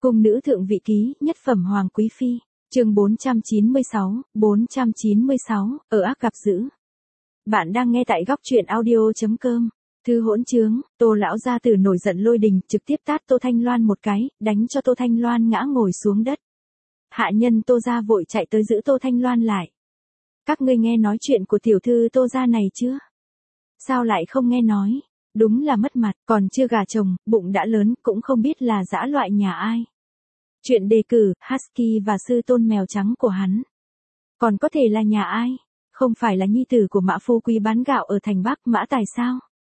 Cung nữ thượng vị ký, nhất phẩm hoàng quý phi. Chương 496, ở ác gặp dữ. Bạn đang nghe tại góc truyện audio.com. Thư hỗn trướng, Tô lão gia tử nổi giận lôi đình, trực tiếp tát Tô Thanh Loan một cái, đánh cho Tô Thanh Loan ngã ngồi xuống đất. Hạ nhân Tô gia vội chạy tới giữ Tô Thanh Loan lại. Các ngươi nghe nói chuyện của tiểu thư Tô gia này chưa? Sao lại không nghe nói? Đúng là mất mặt, còn chưa gả chồng, bụng đã lớn, cũng không biết là dã loại nhà ai. Chuyện đề cử, Husky và sư tôn mèo trắng của hắn. Còn có thể là nhà ai? Không phải là nhi tử của Mã Phu Quý bán gạo ở thành Bắc Mã Tài sao?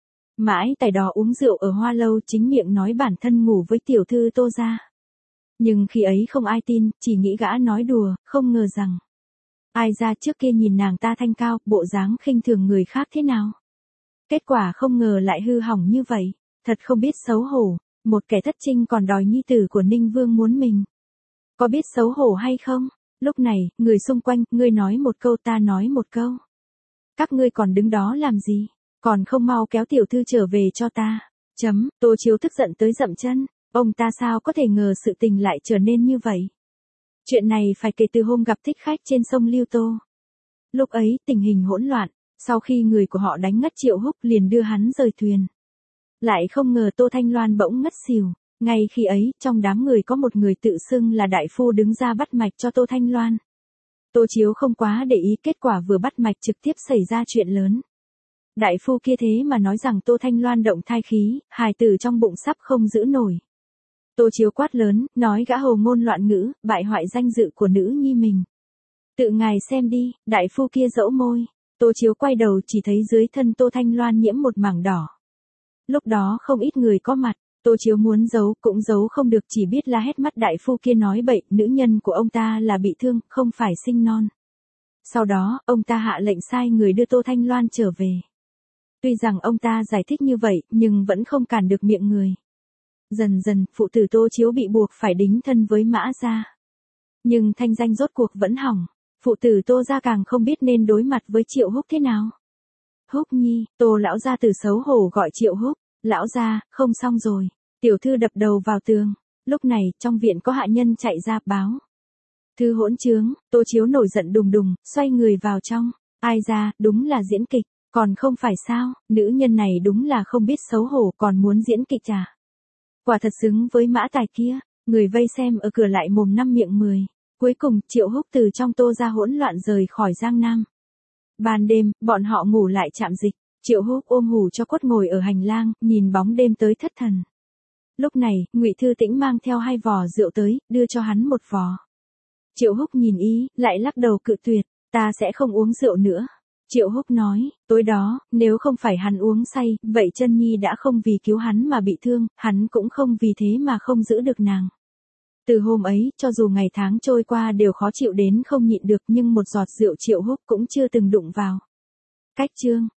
Mãi Tài đó uống rượu ở Hoa Lâu, chính miệng nói bản thân ngủ với tiểu thư Tô gia. Nhưng khi ấy không ai tin, chỉ nghĩ gã nói đùa, không ngờ rằng ai ra trước kia nhìn nàng ta thanh cao, bộ dáng khinh thường người khác thế nào. Kết quả không ngờ lại hư hỏng như vậy, thật không biết xấu hổ, một kẻ thất trinh còn đòi nhi tử của Ninh Vương muốn mình. Có biết xấu hổ hay không? Lúc này, người xung quanh, ngươi nói một câu ta nói một câu. Các ngươi còn đứng đó làm gì? Còn không mau kéo tiểu thư trở về cho ta. Tô Chiếu tức giận tới dậm chân, ông ta sao có thể ngờ sự tình lại trở nên như vậy. Chuyện này phải kể từ hôm gặp thích khách trên sông Liêu Tô. Lúc ấy tình hình hỗn loạn, sau khi người của họ đánh ngất Triệu Húc liền đưa hắn rời thuyền. Lại không ngờ Tô Thanh Loan bỗng ngất xỉu, ngay khi ấy trong đám người có một người tự xưng là đại phu đứng ra bắt mạch cho Tô Thanh Loan. Tô Chiếu không quá để ý, kết quả vừa bắt mạch trực tiếp xảy ra chuyện lớn. Đại phu kia thế mà nói rằng Tô Thanh Loan động thai khí, hài tử trong bụng sắp không giữ nổi. Tô Chiếu quát lớn, nói gã hồ ngôn loạn ngữ, bại hoại danh dự của nữ nhi mình. Tự ngài xem đi, đại phu kia dẫu môi. Tô Chiếu quay đầu chỉ thấy dưới thân Tô Thanh Loan nhiễm một mảng đỏ. Lúc đó không ít người có mặt, Tô Chiếu muốn giấu cũng giấu không được, chỉ biết la hét mắt đại phu kia nói bậy, nữ nhân của ông ta là bị thương, không phải sinh non. Sau đó, ông ta hạ lệnh sai người đưa Tô Thanh Loan trở về. Tuy rằng ông ta giải thích như vậy, nhưng vẫn không cản được miệng người. Dần dần, phụ tử Tô Chiếu bị buộc phải đính thân với Mã gia. Nhưng thanh danh rốt cuộc vẫn hỏng, phụ tử Tô gia càng không biết nên đối mặt với Triệu Húc thế nào. Húc nhi, Tô lão gia tử xấu hổ gọi Triệu Húc, lão gia, không xong rồi, tiểu thư đập đầu vào tường. Lúc này, trong viện có hạ nhân chạy ra báo. Thư hỗn trướng, Tô Chiếu nổi giận đùng đùng, xoay người vào trong. Ai ra, đúng là diễn kịch, còn không phải sao, nữ nhân này đúng là không biết xấu hổ còn muốn diễn kịch à. Quả thật xứng với Mã Tài kia, người vây xem ở cửa lại mồm năm miệng 10. Cuối cùng, Triệu Húc từ trong Tô gia hỗn loạn rời khỏi Giang Nam. Ban đêm, bọn họ ngủ lại trạm dịch, Triệu Húc ôm hủ cho cốt ngồi ở hành lang, nhìn bóng đêm tới thất thần. Lúc này, Ngụy Thư Tĩnh mang theo 2 vò rượu tới, đưa cho hắn một vò. Triệu Húc nhìn ý, lại lắc đầu cự tuyệt, ta sẽ không uống rượu nữa. Triệu Húc nói, tối đó, nếu không phải hắn uống say, vậy Chân Nhi đã không vì cứu hắn mà bị thương, hắn cũng không vì thế mà không giữ được nàng. Từ hôm ấy, cho dù ngày tháng trôi qua đều khó chịu đến không nhịn được, nhưng một giọt rượu Triệu Húc cũng chưa từng đụng vào. Cách chương,